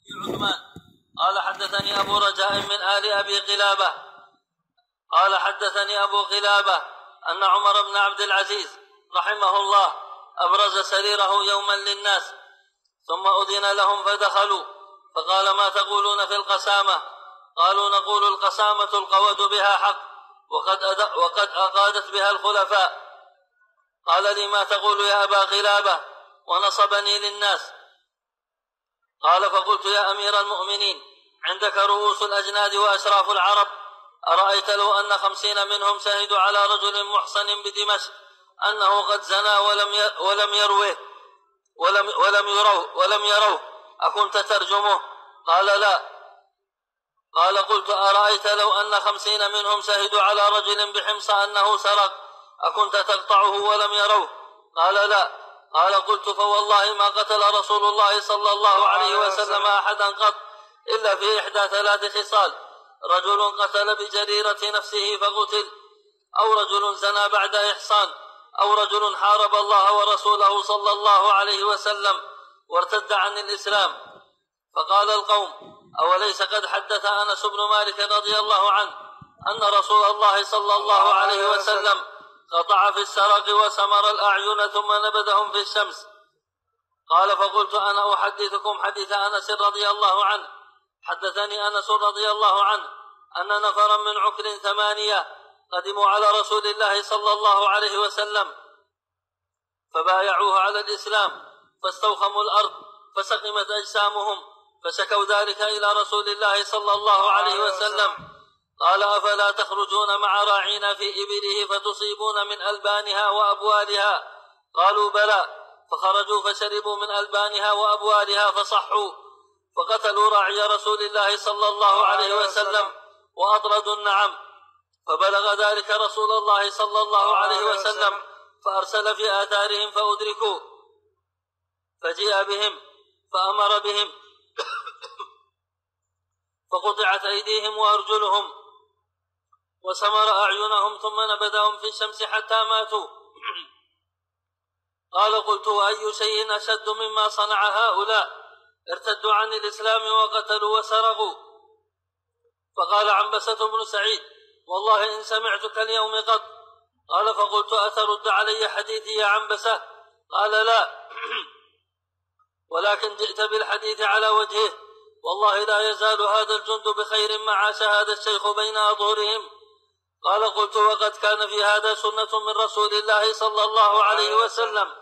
عثمان قال حدثني أبو رجاء من آل أبي قلابة قال حدثني أبو قلابة أن عمر بن عبد العزيز رحمه الله أبرز سريره يوما للناس ثم أذن لهم فدخلوا فقال: ما تقولون في القسامة؟ قالوا: نقول القسامة القود بها حق وقد أقادت بها الخلفاء. قال لي: ما تقول يا أبا قلابة؟ ونصبني للناس. قال: فقلت: يا أمير المؤمنين، عندك رؤوس الأجناد وأشراف العرب، أرأيت لو أن 50 منهم شهدوا على رجل محصن بدمشق أنه قد زنى ولم يروه أكنت ترجمه؟ قال: لا. قال: قلت: أرأيت لو أن 50 منهم شهدوا على رجل بحمص أنه سرق أكنت تقطعه ولم يروه؟ قال: لا. قال: قلت: فوالله ما قتل رسول الله صلى الله عليه وسلم أحدا قط إلا في 3 خصال: رجل قتل بجريرة نفسه فقتل، أو رجل زنى بعد إحصان، أو رجل حارب الله ورسوله صلى الله عليه وسلم وارتد عن الإسلام. فقال القوم: أوليس قد حدث أنس بن مالك رضي الله عنه أن رسول الله صلى الله عليه وسلم قطع في السرق وسمر الأعين ثم نبذهم في الشمس؟ قال: فقلت: أنا أحدثكم حديث أنس رضي الله عنه. حدثني أنس رضي الله عنه أن نفرا من عكر 8 قدموا على رسول الله صلى الله عليه وسلم فبايعوه على الإسلام فاستوخموا الأرض فسقمت أجسامهم، فشكوا ذلك إلى رسول الله صلى الله عليه وسلم. قال: أفلا تخرجون مع راعينا في إبله فتصيبون من ألبانها وأبوالها؟ قالوا: بلى. فخرجوا فشربوا من ألبانها وأبوالها فصحوا، فقتلوا راعي رسول الله صلى الله عليه وسلم وأطردوا النعم. فبلغ ذلك رسول الله صلى الله عليه وسلم فأرسل في آثارهم فأدركوا، فجيء بهم فأمر بهم فقطعت أيديهم وأرجلهم وسمر أعينهم ثم نبذهم في الشمس حتى ماتوا. قال: قلت: وأي شيء أشد مما صنع هؤلاء؟ ارتدوا عن الإسلام وقتلوا وسرقوا. فقال عنبسة بن سعيد: والله إن سمعتك اليوم قط. قال: فقلت: أترد علي حديثي يا عنبسة؟ قال: لا. ولكن جئت بالحديث على وجهه، والله لا يزال هذا الجند بخير مع شهادة الشيخ بين أظهرهم. قال: قلت: وقد كان في هذا سنة من رسول الله صلى الله عليه وسلم.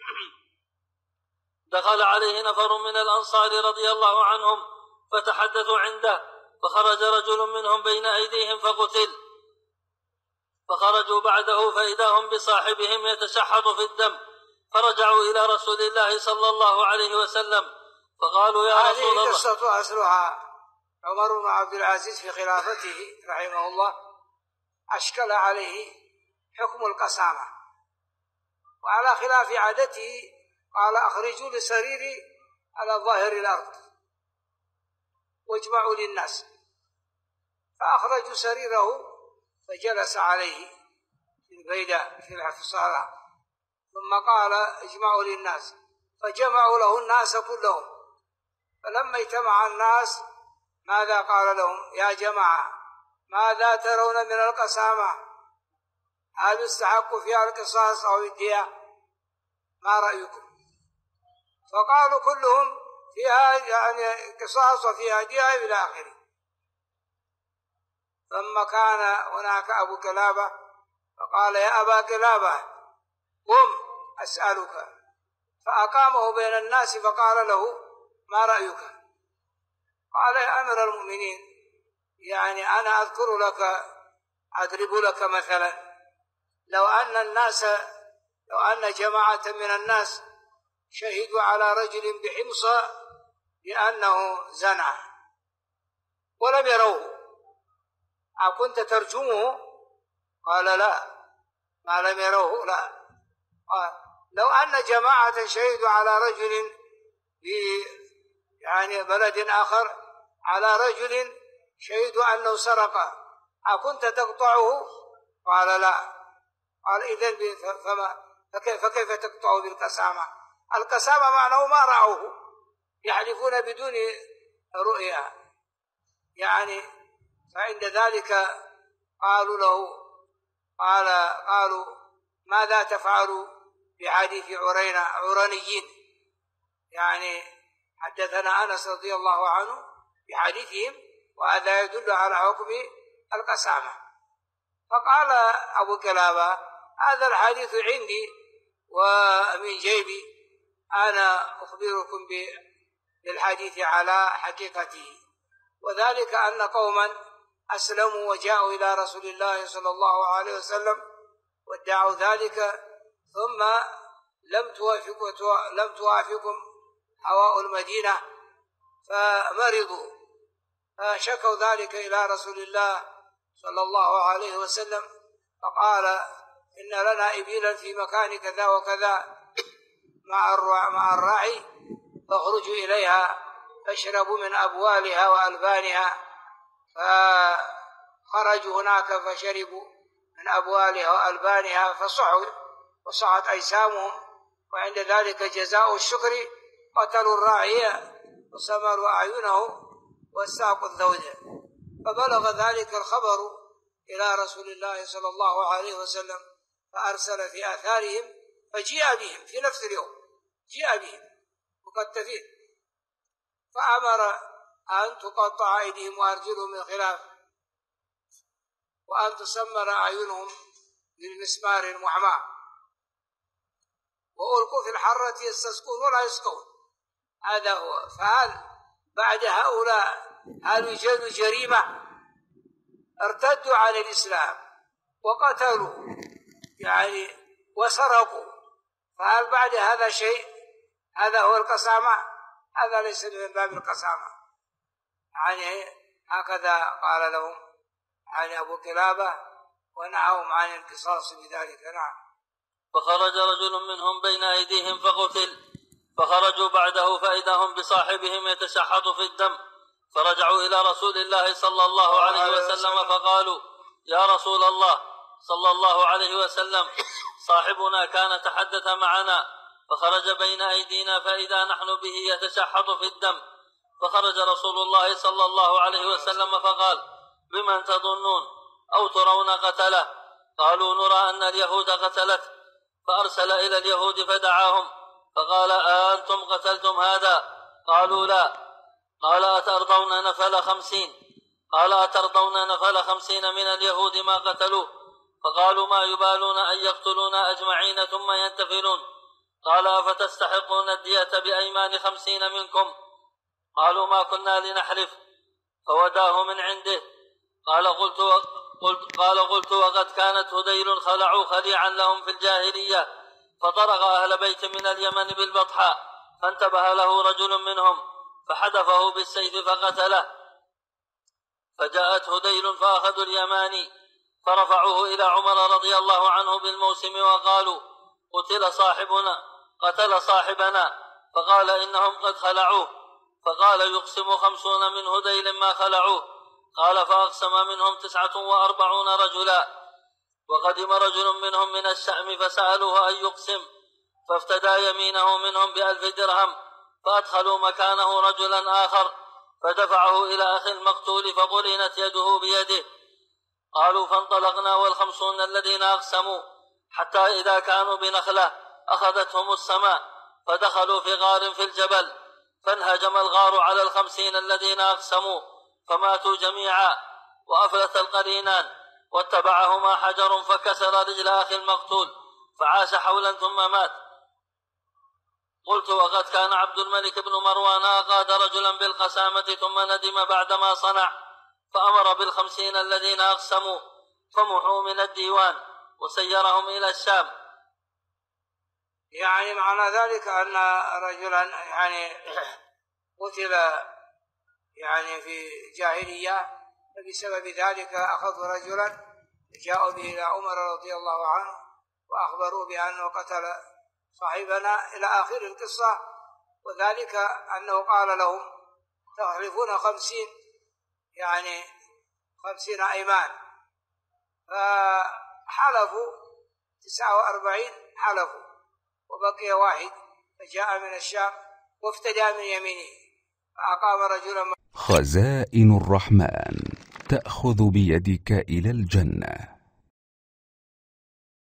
دخل عليه نفر من الأنصار رضي الله عنهم فتحدثوا عنده، فخرج رجل منهم بين أيديهم فقتل. فخرجوا بعده فإذا هم بصاحبهم يتشحط في الدم، فرجعوا إلى رسول الله صلى الله عليه وسلم فقالوا: يا رسول الله. هذه قصة أصلها عمر بن عبد العزيز في خلافته رحمه الله أشكل عليه حكم القسامة، وعلى خلاف عادته قال: أخرجوا لسريري على ظاهر الأرض واجمعوا للناس. فأخرجوا سريره فجلس عليه في البيداء في الصحراء، ثم قال: اجمعوا للناس، فجمعوا له الناس كلهم. فلما اجتمع الناس ماذا قال لهم؟ يا جماعة، ماذا ترون من القسامة؟ هل يستحق فيها القصاص أو الدية؟ ما رأيكم؟ فقالوا كلهم فيها يعني قصاص وفيها دية إلى آخره. ثم كان هناك أبو قلابة فقال: يا أبا قلابة، قم أسألك. فأقامه بين الناس فقال له: ما رأيك؟ قال: يا أمير المؤمنين، يعني أنا أذكر لك، أضرب لك مثلا، لو أن جماعة من الناس شهدوا على رجل بحمص بأنه زنى ولم يروه أكنت ترجمه؟ قال: لا. ما لم يروه لا. قال: لو أن جماعة شهدوا على رجل يعني بلد آخر على رجل شهدوا أنه سرق أكنت تقطعه؟ قال: لا. قال: إذن فكيف تقطعه بالقسامة؟ القسامة معناه ما رأوه، يحلفون بدون رؤيا يعني. فعند ذلك قالوا له قالوا ماذا تفعل بحديث عرانيين، يعني حدثنا أنس رضي الله عنه بحديثهم وهذا يدل على حكم القسامة. فقال أبو كلابة هذا الحديث عندي ومن جيبي، أنا أخبركم بالحديث على حقيقته، وذلك أن قوما أسلموا وجاءوا إلى رسول الله صلى الله عليه وسلم وادعوا ذلك، ثم لم توافقهم هواء المدينة فمرضوا، فشكوا ذلك إلى رسول الله صلى الله عليه وسلم، فقال إن لنا إبلا في مكان كذا وكذا مع الراعي، فاخرجوا إليها فاشربوا من أبوالها وألبانها. فخرجوا هناك فشربوا من أبوالها وألبانها فصحت أجسامهم، وعند ذلك جزاء الشكر قتلوا الراعي وسمروا أعينه واستاقوا الذود. فبلغ ذلك الخبر إلى رسول الله صلى الله عليه وسلم، فأرسل في آثارهم فجيء بهم في نفس اليوم، جيء بهم مكتفين، فأمر أن تقطع أيديهم وأرجلهم من خلاف، وأن تسمر أعينهم بالمسمار المحمى، وألقوا في الحرة يستسقون ولا يسقون. هذا هو. فهل بعد هؤلاء هل يوجد جريمة؟ ارتدوا عن الإسلام وقتلوا يعني وسرقوا، فهل بعد هذا شيء؟ هذا هو القسامة؟ هذا ليس من باب القسامة. يعني هكذا قال لهم يعني أبو كلابة ونهاهم عن القصاص بذلك. نعم. فخرج رجل منهم بين أيديهم فقتل، فخرجوا بعده فإذا هم بصاحبهم يتشحط في الدم، فرجعوا إلى رسول الله صلى الله عليه وسلم فقالوا يا رسول الله صلى الله عليه وسلم صاحبنا كان تحدث معنا فخرج بين أيدينا فإذا نحن به يتشحط في الدم، فخرج رسول الله صلى الله عليه وسلم فقال بمن تظنون أو ترون قتله؟ قالوا نرى أن اليهود قتلت، فأرسل إلى اليهود فدعاهم فقال أنتم قتلتم هذا؟ قالوا لا. قال أترضون نفل 50؟ قال أترضون نفل 50 من اليهود ما قتلوه؟ فقالوا ما يبالون أن يقتلونا أجمعين ثم ينتفلون. قال أفتستحقون الدية بأيمان 50 منكم؟ قالوا ما كنا لنحلف، فوداه من عنده. قال قلت وقد كانت هذيل خلعوا خليعا لهم في الجاهلية، فطرق أهل بيت من اليمن بالبطحاء، فانتبه له رجل منهم فحدفه بالسيف فقتله، فجاءت هذيل فأخذوا اليماني فرفعوه إلى عمر رضي الله عنه بالموسم وقالوا قتل صاحبنا، فقال إنهم قد خلعوه، فقال يقسم 50 من هذيل ما خلعوه. قال فأقسم منهم 49 رجلا، وقدم رجل منهم من الشأم فسألوه أن يقسم، فافتدى يمينه منهم ب1000 درهم، فأدخلوا مكانه رجلا آخر فدفعه إلى أخي المقتول فقرنت يده بيده. قالوا فانطلقنا وال50 الذين أقسموا حتى إذا كانوا بنخلة أخذتهم السماء، فدخلوا في غار في الجبل، فانهجم الغار على 50 الذين أقسموا فماتوا جميعا، وأفلت القرينان، واتبعهما حجر فكسر رجل أخي المقتول فعاش حولا ثم مات. قلت وقد كان عبد الملك بن مروان أقاد رجلا بالقسامة ثم ندم بعدما صنع، فأمر بال50 الذين أقسموا فمحوا من الديوان وسيرهم إلى الشام. يعني معنى ذلك أن رجلا يعني قتل يعني في جاهلية، فبسبب ذلك أخذوا رجلا جاءوا به إلى عمر رضي الله عنه وأخبروا بأنه قتل صاحبنا إلى آخر القصة، وذلك أنه قال لهم تحلفون 50 يعني 50 أيمان، فحلفوا 49 حلفوا وبقي واحد، فجاء من الشام وافتدى من يمينه فأقام رجلا. خزائن الرحمن تأخذ بيدك إلى الجنة.